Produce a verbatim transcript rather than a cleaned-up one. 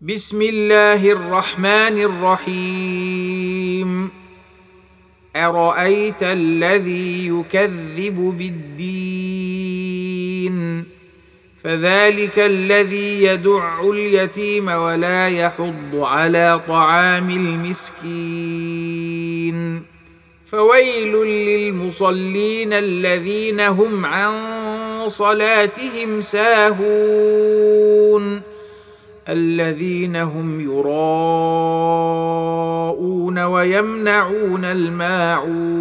بسم الله الرحمن الرحيم. أرأيت الذي يكذب بالدين فذلك الذي يدع اليتيم ولا يحض على طعام المسكين فويل للمصلين الذين هم عن صلاتهم ساهون الذين هم يراءون ويمنعون الماعون